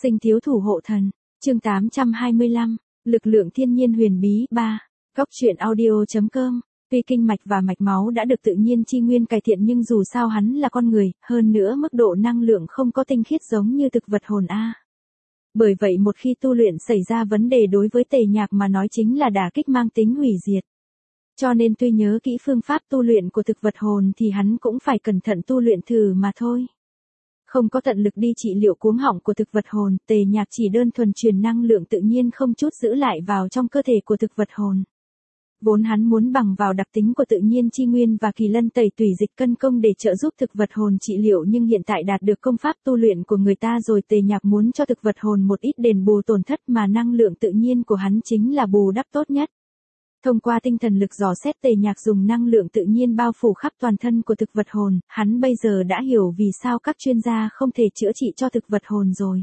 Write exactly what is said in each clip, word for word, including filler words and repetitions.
Sinh thiếu thủ hộ thần, chương tám trăm hai mươi lăm, lực lượng thiên nhiên huyền bí ba, góc truyện audio.com. Tuy kinh mạch và mạch máu đã được tự nhiên chi nguyên cải thiện nhưng dù sao hắn là con người, hơn nữa mức độ năng lượng không có tinh khiết giống như thực vật hồn A. Bởi vậy một khi tu luyện xảy ra vấn đề đối với Tề Nhạc mà nói chính là đả kích mang tính hủy diệt. Cho nên tuy nhớ kỹ phương pháp tu luyện của thực vật hồn thì hắn cũng phải cẩn thận tu luyện thử mà thôi. Không có tận lực đi trị liệu cuống họng của thực vật hồn, Tề Nhạc chỉ đơn thuần truyền năng lượng tự nhiên không chút giữ lại vào trong cơ thể của thực vật hồn. Vốn hắn muốn bằng vào đặc tính của tự nhiên chi nguyên và kỳ lân tẩy tùy dịch cân công để trợ giúp thực vật hồn trị liệu, nhưng hiện tại đạt được công pháp tu luyện của người ta rồi, Tề Nhạc muốn cho thực vật hồn một ít đền bù tổn thất mà năng lượng tự nhiên của hắn chính là bù đắp tốt nhất. Thông qua tinh thần lực dò xét, Tề Nhạc dùng năng lượng tự nhiên bao phủ khắp toàn thân của thực vật hồn, hắn bây giờ đã hiểu vì sao các chuyên gia không thể chữa trị cho thực vật hồn rồi.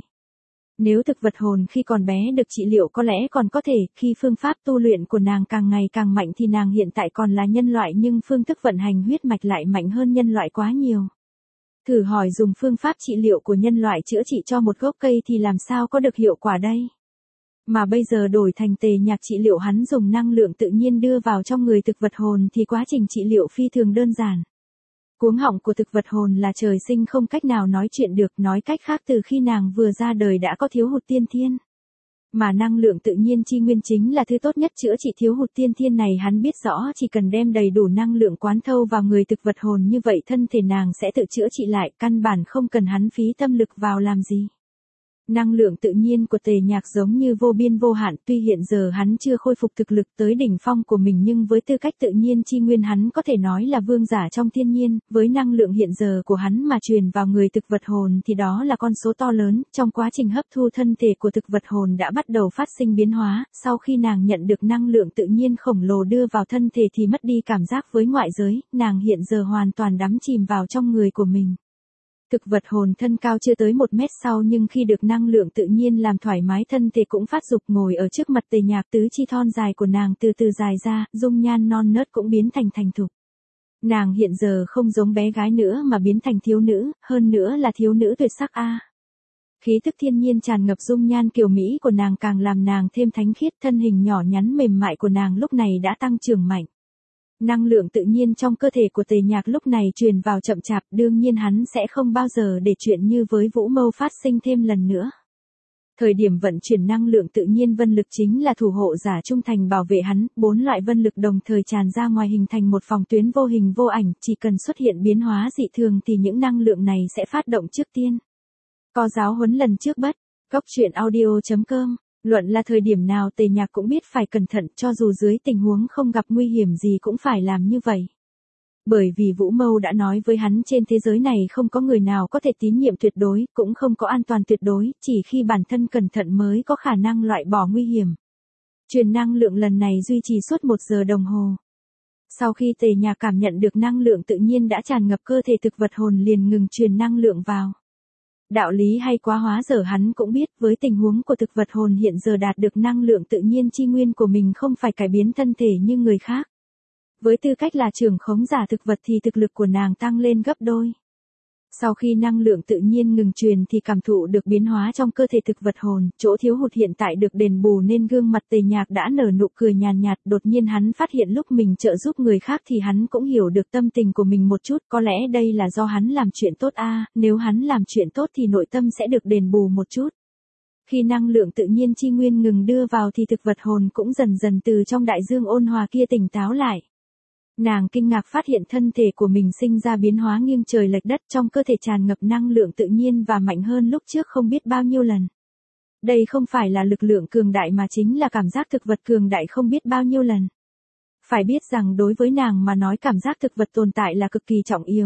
Nếu thực vật hồn khi còn bé được trị liệu có lẽ còn có thể, khi phương pháp tu luyện của nàng càng ngày càng mạnh thì nàng hiện tại còn là nhân loại nhưng phương thức vận hành huyết mạch lại mạnh hơn nhân loại quá nhiều. Thử hỏi dùng phương pháp trị liệu của nhân loại chữa trị cho một gốc cây thì làm sao có được hiệu quả đây? Mà bây giờ đổi thành Tề Nhạc trị liệu hắn dùng năng lượng tự nhiên đưa vào trong người thực vật hồn thì quá trình trị liệu phi thường đơn giản. Cuống họng của thực vật hồn là trời sinh không cách nào nói chuyện được, nói cách khác từ khi nàng vừa ra đời đã có thiếu hụt tiên thiên. Mà năng lượng tự nhiên chi nguyên chính là thứ tốt nhất chữa trị thiếu hụt tiên thiên này, hắn biết rõ chỉ cần đem đầy đủ năng lượng quán thâu vào người thực vật hồn như vậy thân thể nàng sẽ tự chữa trị lại, căn bản không cần hắn phí tâm lực vào làm gì. Năng lượng tự nhiên của Tề Nhạc giống như vô biên vô hạn, tuy hiện giờ hắn chưa khôi phục thực lực tới đỉnh phong của mình nhưng với tư cách tự nhiên chi nguyên hắn có thể nói là vương giả trong thiên nhiên, với năng lượng hiện giờ của hắn mà truyền vào người thực vật hồn thì đó là con số to lớn. Trong quá trình hấp thu thân thể của thực vật hồn đã bắt đầu phát sinh biến hóa, sau khi nàng nhận được năng lượng tự nhiên khổng lồ đưa vào thân thể thì mất đi cảm giác với ngoại giới, nàng hiện giờ hoàn toàn đắm chìm vào trong người của mình. Thực vật hồn thân cao chưa tới một mét sau nhưng khi được năng lượng tự nhiên làm thoải mái thân thể cũng phát dục, ngồi ở trước mặt Tề Nhạc, tứ chi thon dài của nàng từ từ dài ra, dung nhan non nớt cũng biến thành thành thục. Nàng hiện giờ không giống bé gái nữa mà biến thành thiếu nữ, hơn nữa là thiếu nữ tuyệt sắc a. Khí tức thiên nhiên tràn ngập dung nhan kiều mỹ của nàng càng làm nàng thêm thánh khiết, thân hình nhỏ nhắn mềm mại của nàng lúc này đã tăng trưởng mạnh. Năng lượng tự nhiên trong cơ thể của Tề Nhạc lúc này truyền vào chậm chạp, đương nhiên hắn sẽ không bao giờ để chuyện như với Vũ Mâu phát sinh thêm lần nữa. Thời điểm vận chuyển năng lượng tự nhiên, vân lực chính là thủ hộ giả trung thành bảo vệ hắn, bốn loại vân lực đồng thời tràn ra ngoài hình thành một phòng tuyến vô hình vô ảnh, chỉ cần xuất hiện biến hóa dị thường thì những năng lượng này sẽ phát động trước tiên. Có giáo huấn lần trước bất, góc truyện audio.com. Luận là thời điểm nào Tề Nhạc cũng biết phải cẩn thận, cho dù dưới tình huống không gặp nguy hiểm gì cũng phải làm như vậy. Bởi vì Vũ Mâu đã nói với hắn trên thế giới này không có người nào có thể tín nhiệm tuyệt đối, cũng không có an toàn tuyệt đối, chỉ khi bản thân cẩn thận mới có khả năng loại bỏ nguy hiểm. Truyền năng lượng lần này duy trì suốt một giờ đồng hồ. Sau khi Tề Nhạc cảm nhận được năng lượng tự nhiên đã tràn ngập cơ thể thực vật hồn liền ngừng truyền năng lượng vào. Đạo lý hay quá, hóa giờ hắn cũng biết với tình huống của thực vật hồn hiện giờ đạt được năng lượng tự nhiên chi nguyên của mình không phải cải biến thân thể như người khác. Với tư cách là trưởng khống giả thực vật thì thực lực của nàng tăng lên gấp đôi. Sau khi năng lượng tự nhiên ngừng truyền thì cảm thụ được biến hóa trong cơ thể thực vật hồn, chỗ thiếu hụt hiện tại được đền bù nên gương mặt Tề Nhạc đã nở nụ cười nhàn nhạt, đột nhiên hắn phát hiện lúc mình trợ giúp người khác thì hắn cũng hiểu được tâm tình của mình một chút, có lẽ đây là do hắn làm chuyện tốt a, nếu hắn làm chuyện tốt thì nội tâm sẽ được đền bù một chút. Khi năng lượng tự nhiên chi nguyên ngừng đưa vào thì thực vật hồn cũng dần dần từ trong đại dương ôn hòa kia tỉnh táo lại. Nàng kinh ngạc phát hiện thân thể của mình sinh ra biến hóa nghiêng trời lệch đất, trong cơ thể tràn ngập năng lượng tự nhiên và mạnh hơn lúc trước không biết bao nhiêu lần. Đây không phải là lực lượng cường đại mà chính là cảm giác thực vật cường đại không biết bao nhiêu lần. Phải biết rằng đối với nàng mà nói cảm giác thực vật tồn tại là cực kỳ trọng yếu.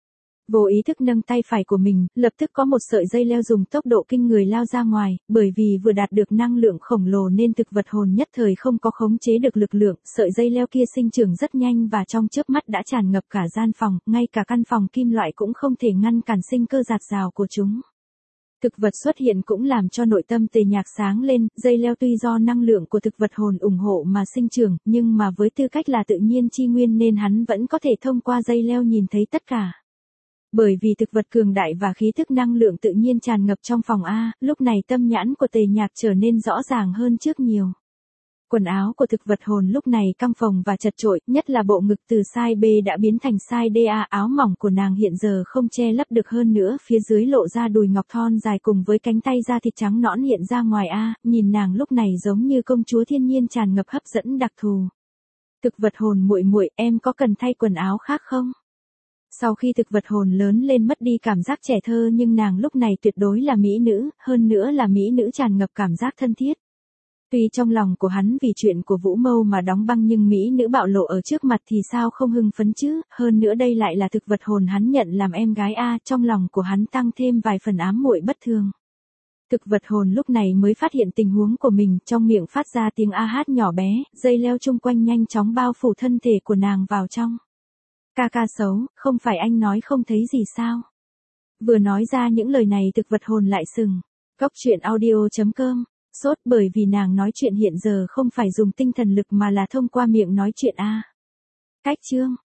Vô ý thức nâng tay phải của mình, lập tức có một sợi dây leo dùng tốc độ kinh người lao ra ngoài, bởi vì vừa đạt được năng lượng khổng lồ nên thực vật hồn nhất thời không có khống chế được lực lượng, sợi dây leo kia sinh trưởng rất nhanh và trong chớp mắt đã tràn ngập cả gian phòng, ngay cả căn phòng kim loại cũng không thể ngăn cản sinh cơ dạt dào của chúng. Thực vật xuất hiện cũng làm cho nội tâm Tề Nhạc sáng lên, dây leo tuy do năng lượng của thực vật hồn ủng hộ mà sinh trưởng, nhưng mà với tư cách là tự nhiên chi nguyên nên hắn vẫn có thể thông qua dây leo nhìn thấy tất cả. Bởi vì thực vật cường đại và khí thức năng lượng tự nhiên tràn ngập trong phòng A, lúc này tâm nhãn của Tề Nhạc trở nên rõ ràng hơn trước nhiều. Quần áo của thực vật hồn lúc này căng phồng và chật chội, nhất là bộ ngực từ size B đã biến thành size đê A, áo mỏng của nàng hiện giờ không che lấp được hơn nữa, phía dưới lộ ra đùi ngọc thon dài cùng với cánh tay da thịt trắng nõn hiện ra ngoài A, nhìn nàng lúc này giống như công chúa thiên nhiên tràn ngập hấp dẫn đặc thù. Thực vật hồn muội muội, em có cần thay quần áo khác không? Sau khi thực vật hồn lớn lên mất đi cảm giác trẻ thơ nhưng nàng lúc này tuyệt đối là mỹ nữ, hơn nữa là mỹ nữ tràn ngập cảm giác thân thiết. Tuy trong lòng của hắn vì chuyện của Vũ Mâu mà đóng băng nhưng mỹ nữ bạo lộ ở trước mặt thì sao không hưng phấn chứ, hơn nữa đây lại là thực vật hồn hắn nhận làm em gái A, trong lòng của hắn tăng thêm vài phần ám muội bất thường. Thực vật hồn lúc này mới phát hiện tình huống của mình, trong miệng phát ra tiếng a hát nhỏ bé, dây leo chung quanh nhanh chóng bao phủ thân thể của nàng vào trong. Ca ca xấu, không phải anh nói không thấy gì sao? Vừa nói ra những lời này thực vật hồn lại sừng. Góc truyện audio chấm com. Sốt bởi vì nàng nói chuyện hiện giờ không phải dùng tinh thần lực mà là thông qua miệng nói chuyện A. Cách chương.